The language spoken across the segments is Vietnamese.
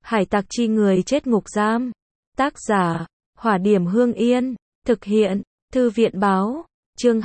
Hải tặc chi người chết ngục giam. Tác giả, Hỏa Điểm Hương Yên. Thực hiện, Thư viện báo. Chương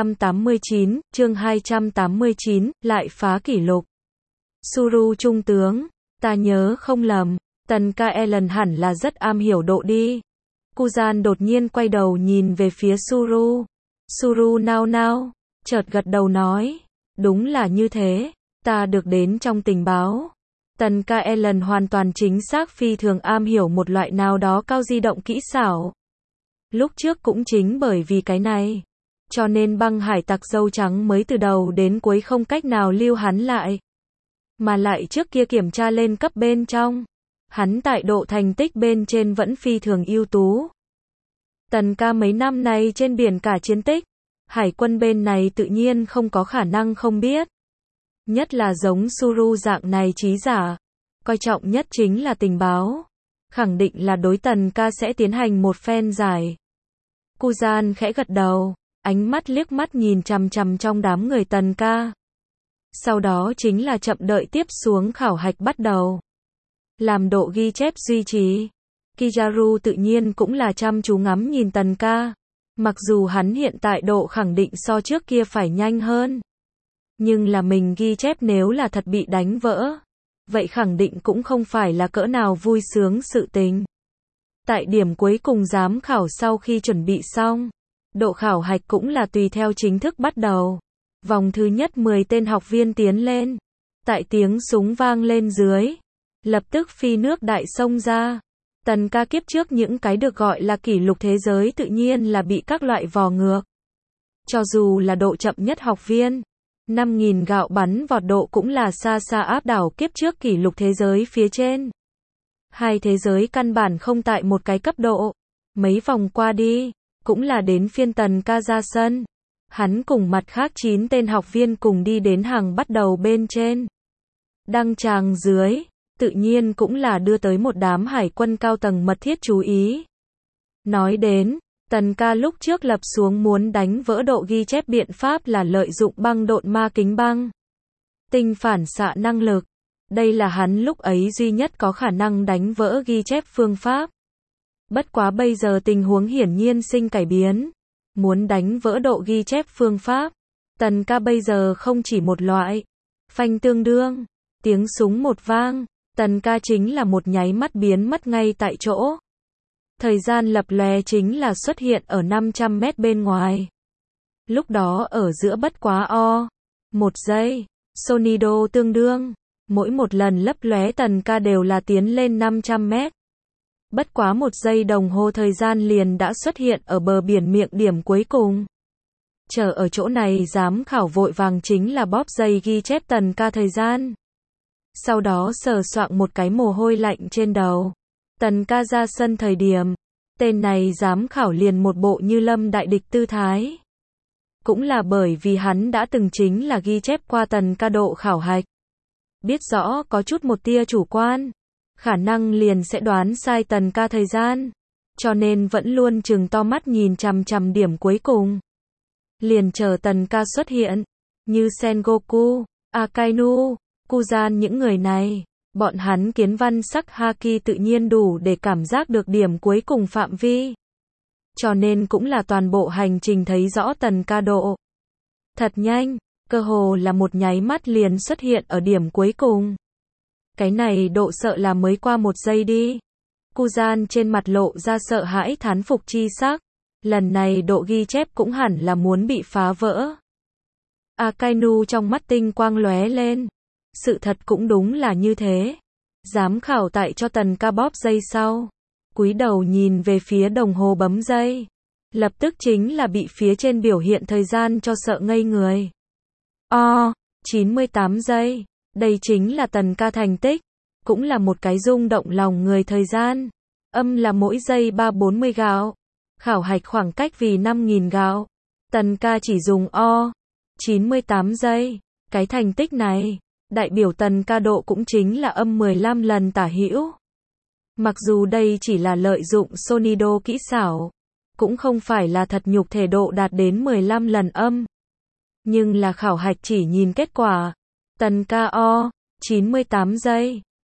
289, lại phá kỷ lục. Suru trung tướng, ta nhớ không lầm, Tần Ca Ellen hẳn là rất am hiểu độ đi. Kuzan đột nhiên quay đầu nhìn về phía Suru. Suru nao nao, chợt gật đầu nói, đúng là như thế, ta được đến trong tình báo. Tần Ca Ellen hoàn toàn chính xác phi thường am hiểu một loại nào đó cao di động kỹ xảo. Lúc trước cũng chính bởi vì cái này, cho nên băng hải tặc dâu trắng mới từ đầu đến cuối không cách nào lưu hắn lại. Mà lại trước kia kiểm tra lên cấp bên trong, hắn tại độ thành tích bên trên vẫn phi thường ưu tú. Tần Ca mấy năm nay trên biển cả chiến tích, hải quân bên này tự nhiên không có khả năng không biết. Nhất là giống Suru dạng này trí giả, coi trọng nhất chính là tình báo. Khẳng định là đối Tần Ca sẽ tiến hành một phen giải. Kuzan khẽ gật đầu, ánh mắt liếc mắt nhìn chằm chằm trong đám người Tần Ca. Sau đó chính là chậm đợi tiếp xuống khảo hạch bắt đầu. Làm độ ghi chép duy trì, Kizaru tự nhiên cũng là chăm chú ngắm nhìn Tần Ca. Mặc dù hắn hiện tại độ khẳng định so trước kia phải nhanh hơn, nhưng là mình ghi chép nếu là thật bị đánh vỡ, vậy khẳng định cũng không phải là cỡ nào vui sướng sự tình. Tại điểm cuối cùng giám khảo sau khi chuẩn bị xong, độ khảo hạch cũng là tùy theo chính thức bắt đầu. Vòng thứ nhất 10 tên học viên tiến lên. Tại tiếng súng vang lên dưới, lập tức phi nước đại xông ra. Tần Ca kiếp trước những cái được gọi là kỷ lục thế giới tự nhiên là bị các loại vò ngược. Cho dù là độ chậm nhất học viên, 5.000 gạo bắn vọt độ cũng là xa xa áp đảo kiếp trước kỷ lục thế giới phía trên. Hai thế giới căn bản không tại một cái cấp độ. Mấy vòng qua đi, cũng là đến phiên Tần Ca ra sân. Hắn cùng mặt khác 9 tên học viên cùng đi đến hàng bắt đầu bên trên. Đăng tràng dưới, tự nhiên cũng là đưa tới một đám hải quân cao tầng mật thiết chú ý. Nói đến, Tần Ca lúc trước lập xuống muốn đánh vỡ độ ghi chép biện pháp là lợi dụng băng độn ma kính băng tinh phản xạ năng lực. Đây là hắn lúc ấy duy nhất có khả năng đánh vỡ ghi chép phương pháp. Bất quá bây giờ tình huống hiển nhiên sinh cải biến. Muốn đánh vỡ độ ghi chép phương pháp, Tần Ca bây giờ không chỉ một loại. Phanh tương đương, tiếng súng một vang, Tần Ca chính là một nháy mắt biến mất ngay tại chỗ. Thời gian lập lòe chính là xuất hiện ở 500 mét bên ngoài. Lúc đó ở giữa bất quá một giây, Sonido tương đương, mỗi một lần lấp lóe Tần Ca đều là tiến lên 500 mét. Bất quá một giây đồng hồ thời gian liền đã xuất hiện ở bờ biển miệng điểm cuối cùng. Chờ ở chỗ này giám khảo vội vàng chính là bóp dây ghi chép Tần Ca thời gian. Sau đó sờ soạng một cái mồ hôi lạnh trên đầu. Tần Ca ra sân thời điểm, tên này giám khảo liền một bộ như lâm đại địch tư thái. Cũng là bởi vì hắn đã từng chính là ghi chép qua Tần Ca độ khảo hạch. Biết rõ có chút một tia chủ quan, khả năng liền sẽ đoán sai Tần Ca thời gian, cho nên vẫn luôn trừng to mắt nhìn chằm chằm điểm cuối cùng. Liền chờ Tần Ca xuất hiện, như Sengoku, Akainu, Kuzan những người này, bọn hắn kiến văn sắc haki tự nhiên đủ để cảm giác được điểm cuối cùng phạm vi. Cho nên cũng là toàn bộ hành trình thấy rõ Tần Ca độ. Thật nhanh, cơ hồ là một nháy mắt liền xuất hiện ở điểm cuối cùng. Cái này độ sợ là mới qua một giây đi. Kuzan trên mặt lộ ra sợ hãi thán phục chi sắc. Lần này độ ghi chép cũng hẳn là muốn bị phá vỡ. Akainu trong mắt tinh quang lóe lên. Sự thật cũng đúng là như thế. Giám khảo tại cho Tần Ca bóp dây sau, cúi đầu nhìn về phía đồng hồ bấm dây. Lập tức chính là bị phía trên biểu hiện thời gian cho sợ ngây người. 98 giây. Đây chính là Tần Ca thành tích, cũng là một cái rung động lòng người thời gian. Âm là mỗi giây 340 gạo. Khảo hạch khoảng cách vì 5.000 gạo. Tần Ca chỉ dùng 98 giây. Cái thành tích này, đại biểu Tần Ca độ cũng chính là âm 15 lần tả hữu. Mặc dù đây chỉ là lợi dụng Sonido kỹ xảo, cũng không phải là thật nhục thể độ đạt đến 15 lần âm. Nhưng là khảo hạch chỉ nhìn kết quả. Tần Ca 98 giây,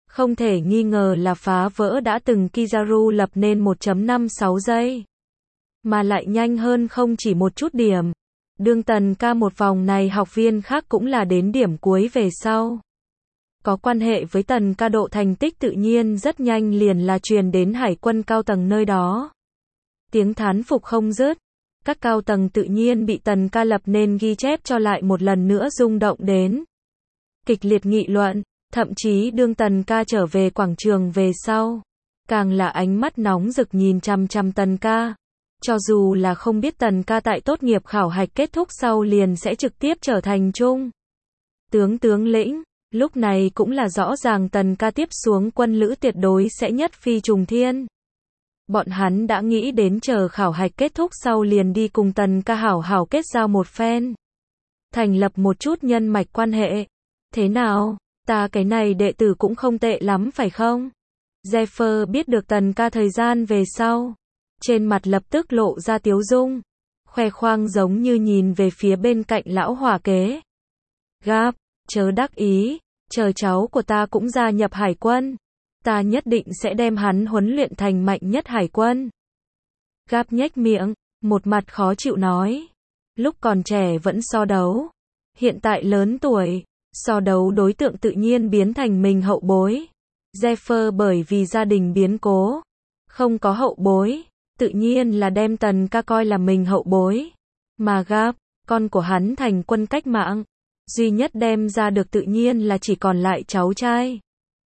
Không thể nghi ngờ là phá vỡ đã từng Kizaru lập nên 1.56 giây. Mà lại nhanh hơn không chỉ một chút điểm. Đương Tần ca một vòng này học viên khác cũng là đến điểm cuối về sau. Có quan hệ với Tần ca độ thành tích tự nhiên rất nhanh liền là truyền đến hải quân cao tầng nơi đó. Tiếng thán phục không dứt. Các cao tầng tự nhiên bị Tần ca lập nên ghi chép cho lại một lần nữa rung động đến. Kịch liệt nghị luận, thậm chí đương Tần ca trở về quảng trường về sau. Càng là ánh mắt nóng rực nhìn chằm chằm Tần ca. Cho dù là không biết Tần ca tại tốt nghiệp khảo hạch kết thúc sau liền sẽ trực tiếp trở thành trung tướng lĩnh, lúc này cũng là rõ ràng Tần ca tiếp xuống quân lữ tuyệt đối sẽ nhất phi trùng thiên. Bọn hắn đã nghĩ đến chờ khảo hạch kết thúc sau liền đi cùng Tần ca hảo hảo kết giao một phen. Thành lập một chút nhân mạch quan hệ. Thế nào, ta cái này đệ tử cũng không tệ lắm phải không? Zephyr biết được Tần ca thời gian về sau. Trên mặt lập tức lộ ra tiếu dung. Khoe khoang giống như nhìn về phía bên cạnh lão hỏa kế. Gap, chớ đắc ý, chờ cháu của ta cũng gia nhập hải quân. Ta nhất định sẽ đem hắn huấn luyện thành mạnh nhất hải quân. Gap nhếch miệng, một mặt khó chịu nói. Lúc còn trẻ vẫn so đấu. Hiện tại lớn tuổi, so đấu đối tượng tự nhiên biến thành mình hậu bối. Zephyr bởi vì gia đình biến cố, không có hậu bối, tự nhiên là đem Tần ca coi là mình hậu bối. Mà Gap, con của hắn thành quân cách mạng, duy nhất đem ra được tự nhiên là chỉ còn lại cháu trai.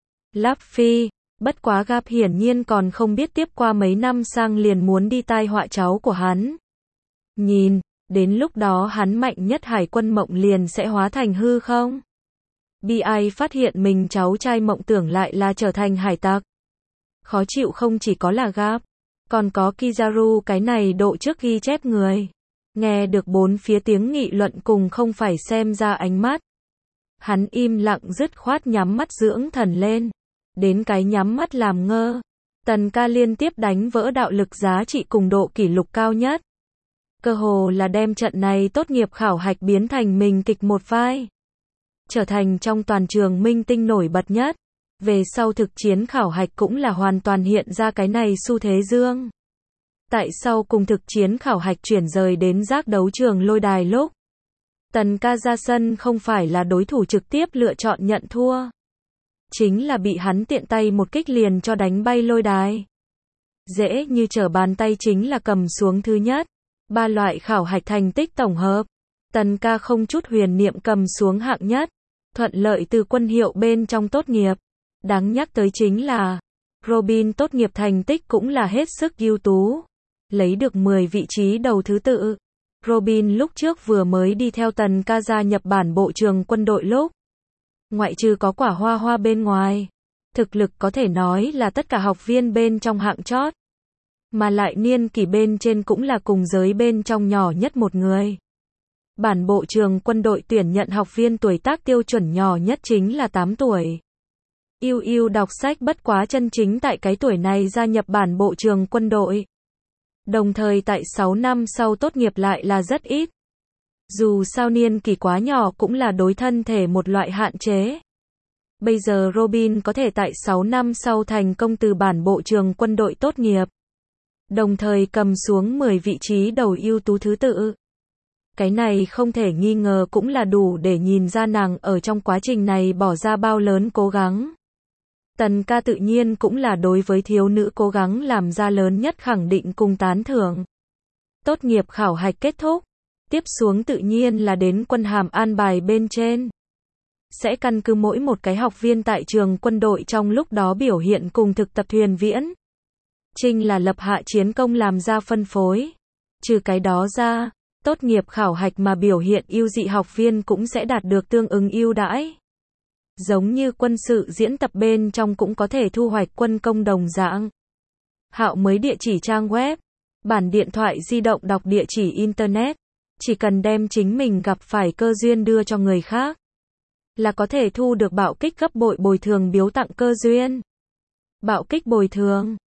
Luffy, bất quá Gap hiển nhiên còn không biết tiếp qua mấy năm sang liền muốn đi tai họa cháu của hắn. Nhìn, đến lúc đó hắn mạnh nhất hải quân mộng liền sẽ hóa thành hư không? Bi phát hiện mình cháu trai mộng tưởng lại là trở thành hải tặc. Khó chịu không chỉ có là Gap, còn có Kizaru cái này độ trước ghi chép người. Nghe được bốn phía tiếng nghị luận cùng không phải xem ra ánh mắt. Hắn im lặng dứt khoát nhắm mắt dưỡng thần lên. Đến cái nhắm mắt làm ngơ. Tần ca liên tiếp đánh vỡ đạo lực giá trị cùng độ kỷ lục cao nhất. Cơ hồ là đem trận này tốt nghiệp khảo hạch biến thành mình kịch một vai. Trở thành trong toàn trường minh tinh nổi bật nhất. Về sau thực chiến khảo hạch cũng là hoàn toàn hiện ra cái này xu thế dương. Tại sau cùng thực chiến khảo hạch chuyển rời đến giác đấu trường lôi đài lúc. Tần ca ra sân không phải là đối thủ trực tiếp lựa chọn nhận thua. Chính là bị hắn tiện tay một kích liền cho đánh bay lôi đài. Dễ như trở bàn tay chính là cầm xuống thứ nhất. 3 loại khảo hạch thành tích tổng hợp. Tần ca không chút huyền niệm cầm xuống hạng nhất. Thuận lợi từ quân hiệu bên trong tốt nghiệp. Đáng nhắc tới chính là Robin tốt nghiệp thành tích cũng là hết sức ưu tú. Lấy được 10 vị trí đầu thứ tự. Robin lúc trước vừa mới đi theo Tần ca gia nhập bản bộ trường quân đội lúc. Ngoại trừ có quả hoa hoa bên ngoài. Thực lực có thể nói là tất cả học viên bên trong hạng chót. Mà lại niên kỷ bên trên cũng là cùng giới bên trong nhỏ nhất một người. Bản bộ trường quân đội tuyển nhận học viên tuổi tác tiêu chuẩn nhỏ nhất chính là 8 tuổi. Yêu đọc sách bất quá chân chính tại cái tuổi này gia nhập bản bộ trường quân đội. Đồng thời tại 6 năm sau tốt nghiệp lại là rất ít. Dù sao niên kỷ quá nhỏ cũng là đối thân thể một loại hạn chế. Bây giờ Robin có thể tại 6 năm sau thành công từ bản bộ trường quân đội tốt nghiệp. Đồng thời cầm xuống 10 vị trí đầu ưu tú thứ tự. Cái này không thể nghi ngờ cũng là đủ để nhìn ra nàng ở trong quá trình này bỏ ra bao lớn cố gắng. Tần ca tự nhiên cũng là đối với thiếu nữ cố gắng làm ra lớn nhất khẳng định cùng tán thưởng. Tốt nghiệp khảo hạch kết thúc. Tiếp xuống tự nhiên là đến quân hàm an bài bên trên. Sẽ căn cứ mỗi một cái học viên tại trường quân đội trong lúc đó biểu hiện cùng thực tập thuyền viễn. Trinh là lập hạ chiến công làm ra phân phối. Trừ cái đó ra, tốt nghiệp khảo hạch mà biểu hiện ưu dị học viên cũng sẽ đạt được tương ứng ưu đãi. Giống như quân sự diễn tập bên trong cũng có thể thu hoạch quân công đồng dạng. Hạo mới địa chỉ trang web, bản điện thoại di động đọc địa chỉ internet, chỉ cần đem chính mình gặp phải cơ duyên đưa cho người khác, là có thể thu được bạo kích gấp bội bồi thường biếu tặng cơ duyên. Bạo kích bồi thường